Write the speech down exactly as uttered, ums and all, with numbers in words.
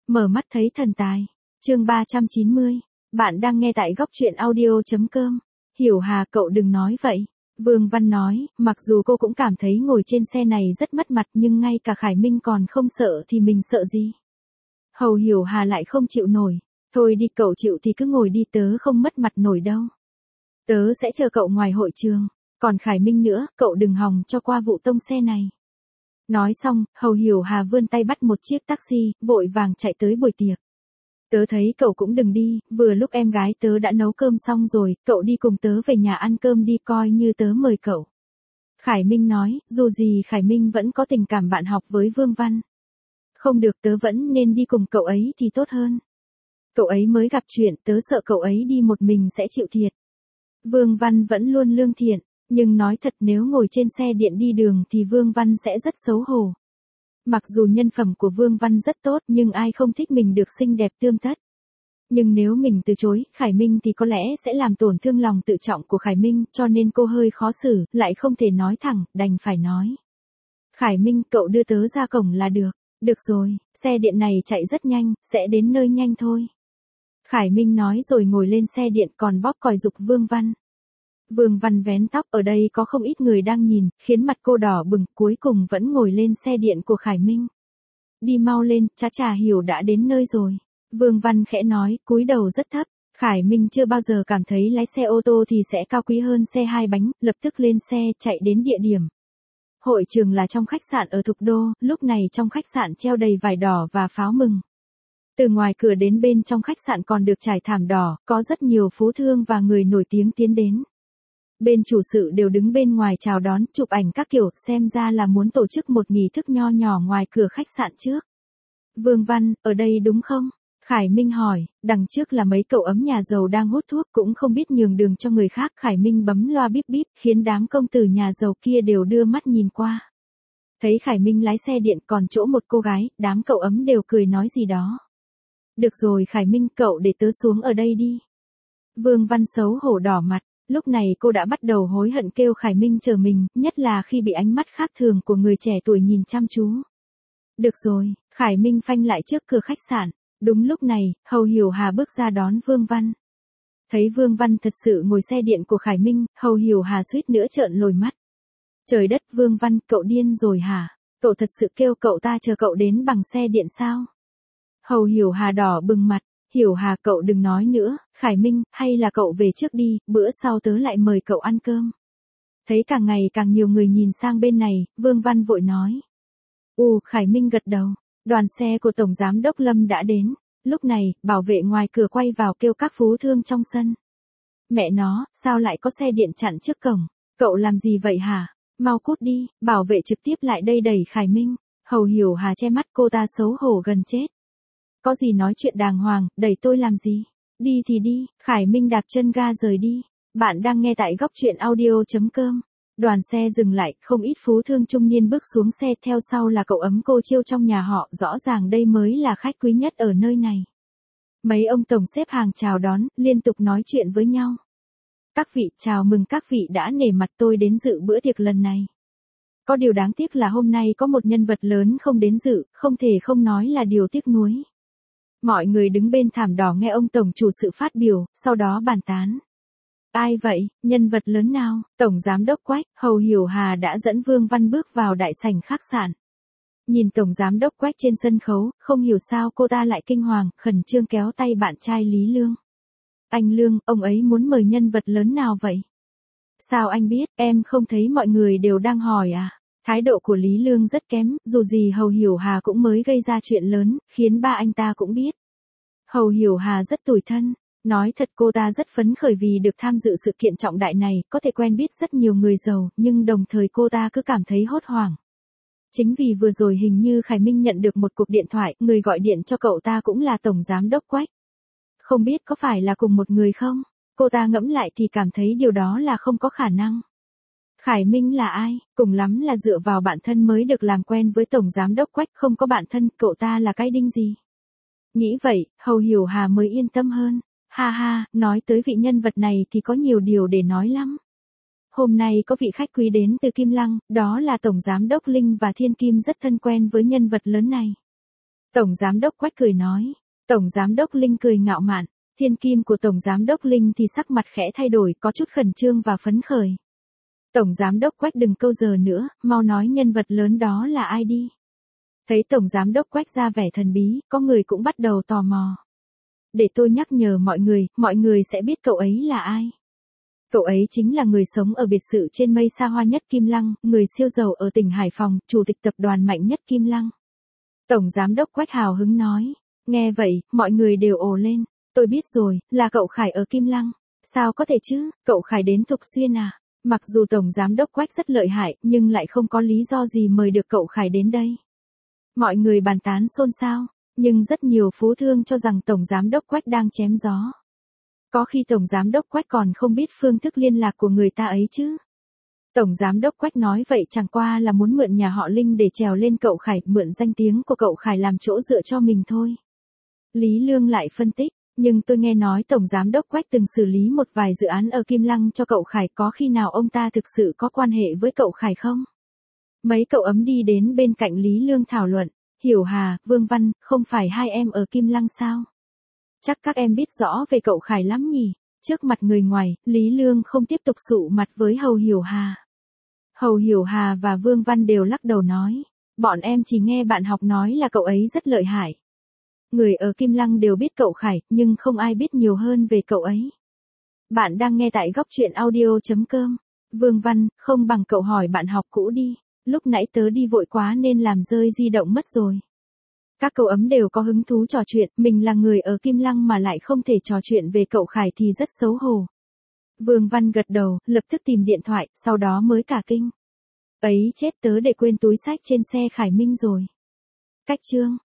Mở mắt thấy thần tài. Chương ba trăm chín mươi. Bạn đang nghe tại góc truyện audio chấm com. Hiểu Hà, cậu đừng nói vậy. Vương Văn nói, mặc dù cô cũng cảm thấy ngồi trên xe này rất mất mặt nhưng ngay cả Khải Minh còn không sợ thì mình sợ gì. Hầu Hiểu Hà lại không chịu nổi. Thôi đi, cậu chịu thì cứ ngồi đi, tớ không mất mặt nổi đâu. Tớ sẽ chờ cậu ngoài hội trường. Còn Khải Minh nữa, cậu đừng hòng cho qua vụ tông xe này. Nói xong, Hầu Hiểu Hà vươn tay bắt một chiếc taxi, vội vàng chạy tới buổi tiệc. Tớ thấy cậu cũng đừng đi, vừa lúc em gái tớ đã nấu cơm xong rồi, cậu đi cùng tớ về nhà ăn cơm đi, coi như tớ mời cậu. Khải Minh nói, dù gì Khải Minh vẫn có tình cảm bạn học với Vương Văn. Không được, tớ vẫn nên đi cùng cậu ấy thì tốt hơn. Cậu ấy mới gặp chuyện, tớ sợ cậu ấy đi một mình sẽ chịu thiệt. Vương Văn vẫn luôn lương thiện, nhưng nói thật nếu ngồi trên xe điện đi đường thì Vương Văn sẽ rất xấu hổ. Mặc dù nhân phẩm của Vương Văn rất tốt nhưng ai không thích mình được xinh đẹp tươm tất. Nhưng nếu mình từ chối Khải Minh thì có lẽ sẽ làm tổn thương lòng tự trọng của Khải Minh, cho nên cô hơi khó xử, lại không thể nói thẳng, đành phải nói. Khải Minh, cậu đưa tớ ra cổng là được. Được rồi, xe điện này chạy rất nhanh, sẽ đến nơi nhanh thôi. Khải Minh nói rồi ngồi lên xe điện còn bóp còi giục Vương Văn. Vương Văn vén tóc, ở đây có không ít người đang nhìn, khiến mặt cô đỏ bừng, cuối cùng vẫn ngồi lên xe điện của Khải Minh. Đi mau lên, cha Trà Hiểu đã đến nơi rồi. Vương Văn khẽ nói, cúi đầu rất thấp. Khải Minh chưa bao giờ cảm thấy lái xe ô tô thì sẽ cao quý hơn xe hai bánh, lập tức lên xe, chạy đến địa điểm. Hội trường là trong khách sạn ở Thục Đô, lúc này trong khách sạn treo đầy vải đỏ và pháo mừng. Từ ngoài cửa đến bên trong khách sạn còn được trải thảm đỏ, có rất nhiều phú thương và người nổi tiếng tiến đến. Bên chủ sự đều đứng bên ngoài chào đón, chụp ảnh các kiểu, xem ra là muốn tổ chức một nghi thức nho nhỏ ngoài cửa khách sạn trước. Vương Văn, ở đây đúng không? Khải Minh hỏi, đằng trước là mấy cậu ấm nhà giàu đang hút thuốc cũng không biết nhường đường cho người khác. Khải Minh bấm loa bíp bíp, khiến đám công tử nhà giàu kia đều đưa mắt nhìn qua. Thấy Khải Minh lái xe điện còn chỗ một cô gái, đám cậu ấm đều cười nói gì đó. Được rồi Khải Minh, cậu để tớ xuống ở đây đi. Vương Văn xấu hổ đỏ mặt. Lúc này cô đã bắt đầu hối hận kêu Khải Minh chờ mình, nhất là khi bị ánh mắt khác thường của người trẻ tuổi nhìn chăm chú. Được rồi, Khải Minh phanh lại trước cửa khách sạn. Đúng lúc này, Hầu Hiểu Hà bước ra đón Vương Văn. Thấy Vương Văn thật sự ngồi xe điện của Khải Minh, Hầu Hiểu Hà suýt nữa trợn lồi mắt. Trời đất, Vương Văn, cậu điên rồi hả? Cậu thật sự kêu cậu ta chờ cậu đến bằng xe điện sao? Hầu Hiểu Hà đỏ bừng mặt. Hiểu Hà, cậu đừng nói nữa, Khải Minh, hay là cậu về trước đi, bữa sau tớ lại mời cậu ăn cơm. Thấy càng ngày càng nhiều người nhìn sang bên này, Vương Văn vội nói. Ù, Khải Minh gật đầu. Đoàn xe của Tổng Giám đốc Lâm đã đến. Lúc này, bảo vệ ngoài cửa quay vào kêu các phú thương trong sân. Mẹ nó, sao lại có xe điện chặn trước cổng? Cậu làm gì vậy hả? Mau cút đi, bảo vệ trực tiếp lại đây đẩy Khải Minh. Hầu Hiểu Hà che mắt, cô ta xấu hổ gần chết. Có gì nói chuyện đàng hoàng, đẩy tôi làm gì? Đi thì đi, Khải Minh đạp chân ga rời đi. Bạn đang nghe tại góc truyện audio chấm com. Đoàn xe dừng lại, không ít phú thương trung niên bước xuống xe, theo sau là cậu ấm cô chiêu trong nhà họ, rõ ràng đây mới là khách quý nhất ở nơi này. Mấy ông tổng xếp hàng chào đón, liên tục nói chuyện với nhau. Các vị, chào mừng các vị đã nể mặt tôi đến dự bữa tiệc lần này. Có điều đáng tiếc là hôm nay có một nhân vật lớn không đến dự, không thể không nói là điều tiếc nuối. Mọi người đứng bên thảm đỏ nghe ông tổng chủ sự phát biểu, sau đó bàn tán. Ai vậy, nhân vật lớn nào? Tổng Giám đốc Quách. Hầu Hiểu Hà đã dẫn Vương Văn bước vào đại sảnh khách sạn. Nhìn Tổng Giám đốc Quách trên sân khấu, không hiểu sao cô ta lại kinh hoàng, khẩn trương kéo tay bạn trai Lý Lương. Anh Lương, ông ấy muốn mời nhân vật lớn nào vậy? Sao anh biết, em không thấy mọi người đều đang hỏi à? Thái độ của Lý Lương rất kém, dù gì Hầu Hiểu Hà cũng mới gây ra chuyện lớn, khiến ba anh ta cũng biết. Hầu Hiểu Hà rất tủi thân. Nói thật cô ta rất phấn khởi vì được tham dự sự kiện trọng đại này, có thể quen biết rất nhiều người giàu, nhưng đồng thời cô ta cứ cảm thấy hốt hoảng. Chính vì vừa rồi hình như Khải Minh nhận được một cuộc điện thoại, người gọi điện cho cậu ta cũng là Tổng Giám đốc Quách. Không biết có phải là cùng một người không? Cô ta ngẫm lại thì cảm thấy điều đó là không có khả năng. Khải Minh là ai? Cùng lắm là dựa vào bạn thân mới được làm quen với Tổng Giám đốc Quách, không có bạn thân, cậu ta là cái đinh gì? Nghĩ vậy, Hầu Hiểu Hà mới yên tâm hơn. Ha ha, nói tới vị nhân vật này thì có nhiều điều để nói lắm. Hôm nay có vị khách quý đến từ Kim Lăng, đó là Tổng Giám đốc Linh và Thiên Kim rất thân quen với nhân vật lớn này. Tổng Giám đốc Quách cười nói. Tổng Giám đốc Linh cười ngạo mạn. Thiên kim của Tổng Giám đốc Linh thì sắc mặt khẽ thay đổi, có chút khẩn trương và phấn khởi. Tổng Giám đốc Quách đừng câu giờ nữa, mau nói nhân vật lớn đó là ai đi. Thấy Tổng Giám đốc Quách ra vẻ thần bí, có người cũng bắt đầu tò mò. Để tôi nhắc nhở mọi người, mọi người sẽ biết cậu ấy là ai. Cậu ấy chính là người sống ở biệt sự trên mây xa hoa nhất Kim Lăng, người siêu giàu ở tỉnh Hải Phòng, chủ tịch tập đoàn mạnh nhất Kim Lăng. Tổng Giám đốc Quách hào hứng nói. Nghe vậy, mọi người đều ồ lên. Tôi biết rồi, là cậu Khải ở Kim Lăng. Sao có thể chứ, cậu Khải đến Thục Xuyên à? Mặc dù Tổng Giám đốc Quách rất lợi hại, nhưng lại không có lý do gì mời được cậu Khải đến đây. Mọi người bàn tán xôn xao, nhưng rất nhiều phú thương cho rằng Tổng Giám đốc Quách đang chém gió. Có khi Tổng Giám đốc Quách còn không biết phương thức liên lạc của người ta ấy chứ. Tổng Giám đốc Quách nói vậy chẳng qua là muốn mượn nhà họ Linh để trèo lên cậu Khải, mượn danh tiếng của cậu Khải làm chỗ dựa cho mình thôi. Lý Lương lại phân tích, nhưng tôi nghe nói Tổng Giám đốc Quách từng xử lý một vài dự án ở Kim Lăng cho cậu Khải, có khi nào ông ta thực sự có quan hệ với cậu Khải không? Mấy cậu ấm đi đến bên cạnh Lý Lương thảo luận. Hiểu Hà, Vương Văn, không phải hai em ở Kim Lăng sao? Chắc các em biết rõ về cậu Khải lắm nhỉ? Trước mặt người ngoài, Lý Lương không tiếp tục sụ mặt với Hầu Hiểu Hà. Hầu Hiểu Hà và Vương Văn đều lắc đầu nói. Bọn em chỉ nghe bạn học nói là cậu ấy rất lợi hại. Người ở Kim Lăng đều biết cậu Khải, nhưng không ai biết nhiều hơn về cậu ấy. Bạn đang nghe tại góc truyện audio.com. Vương Văn, không bằng cậu hỏi bạn học cũ đi. Lúc nãy tớ đi vội quá nên làm rơi di động mất rồi. Các cậu ấm đều có hứng thú trò chuyện, mình là người ở Kim Lăng mà lại không thể trò chuyện về cậu Khải thì rất xấu hổ. Vương Văn gật đầu, lập tức tìm điện thoại, sau đó mới cả kinh. Ấy chết, tớ để quên túi xách trên xe Khải Minh rồi. Cách chương